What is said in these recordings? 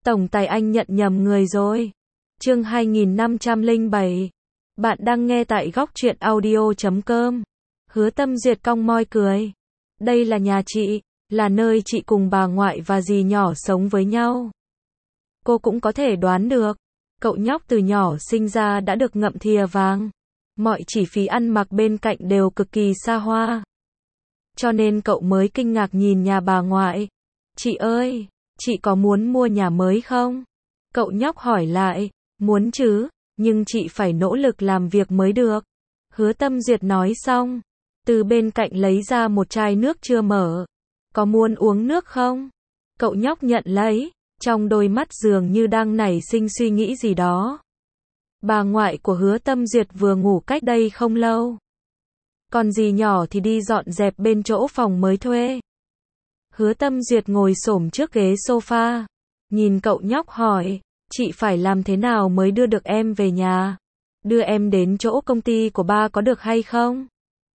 Tổng tài anh nhận nhầm người rồi. Chương 2507. Bạn đang nghe tại góc truyện audio.com. Hứa Tâm Duyệt cong môi cười. Đây là nhà chị, là nơi chị cùng bà ngoại và dì nhỏ sống với nhau. Cô cũng có thể đoán được, cậu nhóc từ nhỏ sinh ra đã được ngậm thìa vàng. Mọi chi phí ăn mặc bên cạnh đều cực kỳ xa hoa. Cho nên cậu mới kinh ngạc nhìn nhà bà ngoại. Chị ơi, chị có muốn mua nhà mới không? Cậu nhóc hỏi lại. Muốn chứ, nhưng chị phải nỗ lực làm việc mới được. Hứa Tâm Duyệt nói xong, từ bên cạnh lấy ra một chai nước chưa mở. Có muốn uống nước không? Cậu nhóc nhận lấy, trong đôi mắt dường như đang nảy sinh suy nghĩ gì đó. Bà ngoại của Hứa Tâm Duyệt vừa ngủ cách đây không lâu. Còn dì nhỏ thì đi dọn dẹp bên chỗ phòng mới thuê. Hứa Tâm Duyệt ngồi xổm trước ghế sofa, nhìn cậu nhóc hỏi, chị phải làm thế nào mới đưa được em về nhà? Đưa em đến chỗ công ty của ba có được hay không?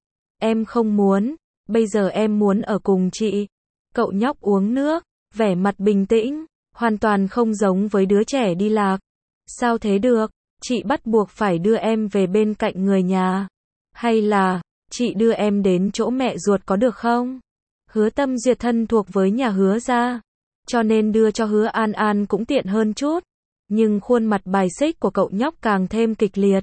Em không muốn, bây giờ em muốn ở cùng chị. Cậu nhóc uống nước, vẻ mặt bình tĩnh, hoàn toàn không giống với đứa trẻ đi lạc. Sao thế được, chị bắt buộc phải đưa em về bên cạnh người nhà. Hay là, chị đưa em đến chỗ mẹ ruột có được không? Hứa Tâm Duyệt thân thuộc với nhà Hứa gia, cho nên đưa cho Hứa An An cũng tiện hơn chút. Nhưng khuôn mặt bài xích của cậu nhóc càng thêm kịch liệt.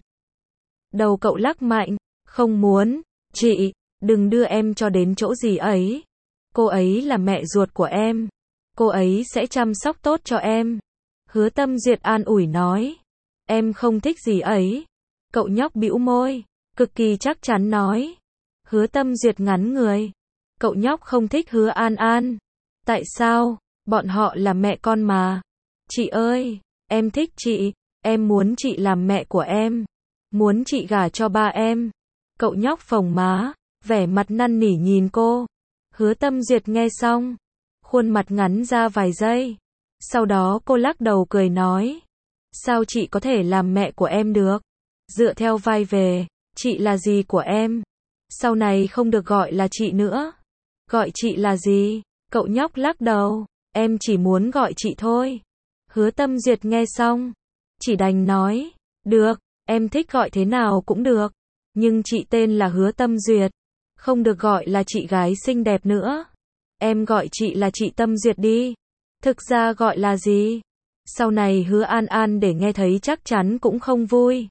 Đầu cậu lắc mạnh, không muốn, chị, đừng đưa em cho đến chỗ gì ấy. Cô ấy là mẹ ruột của em. Cô ấy sẽ chăm sóc tốt cho em. Hứa Tâm Duyệt an ủi nói. Em không thích gì ấy. Cậu nhóc bĩu môi, cực kỳ chắc chắn nói. Hứa Tâm Duyệt ngắn người. Cậu nhóc không thích Hứa An An. Tại sao? Bọn họ là mẹ con mà. Chị ơi, em thích chị. Em muốn chị làm mẹ của em. Muốn chị gả cho ba em. Cậu nhóc phồng má, vẻ mặt năn nỉ nhìn cô. Hứa Tâm Duyệt nghe xong, khuôn mặt ngắn ra vài giây. Sau đó cô lắc đầu cười nói. Sao chị có thể làm mẹ của em được? Dựa theo vai về, chị là dì của em. Sau này không được gọi là chị nữa. Gọi chị là gì? Cậu nhóc lắc đầu. Em chỉ muốn gọi chị thôi. Hứa Tâm Duyệt nghe xong, chỉ đành nói. Được, em thích gọi thế nào cũng được. Nhưng chị tên là Hứa Tâm Duyệt. Không được gọi là chị gái xinh đẹp nữa. Em gọi chị là chị Tâm Duyệt đi. Thực ra gọi là gì? Sau này Hứa An An để nghe thấy chắc chắn cũng không vui.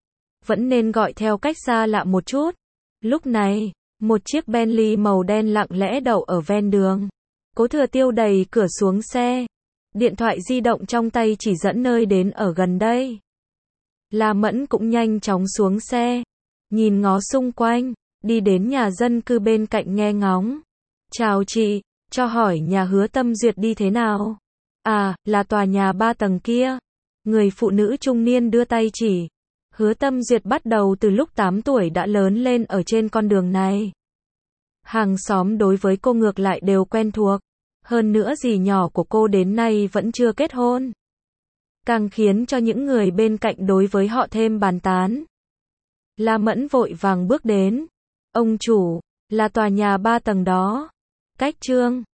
Vẫn nên gọi theo cách xa lạ một chút. Lúc này, một chiếc Bentley màu đen lặng lẽ đậu ở ven đường. Cố Thừa Tiêu đẩy cửa xuống xe. Điện thoại di động trong tay chỉ dẫn nơi đến ở gần đây. La Mẫn cũng nhanh chóng xuống xe. Nhìn ngó xung quanh, đi đến nhà dân cư bên cạnh nghe ngóng. Chào chị, cho hỏi nhà Hứa Tâm Duyệt đi thế nào? À, là tòa nhà 3 tầng kia. Người phụ nữ trung niên đưa tay chỉ. Hứa Tâm Duyệt bắt đầu từ lúc 8 tuổi đã lớn lên ở trên con đường này. Hàng xóm đối với cô ngược lại đều quen thuộc. Hơn nữa dì nhỏ của cô đến nay vẫn chưa kết hôn. Càng khiến cho những người bên cạnh đối với họ thêm bàn tán. La Mẫn vội vàng bước đến. Ông chủ, là tòa nhà 3 tầng đó. Cách Trương,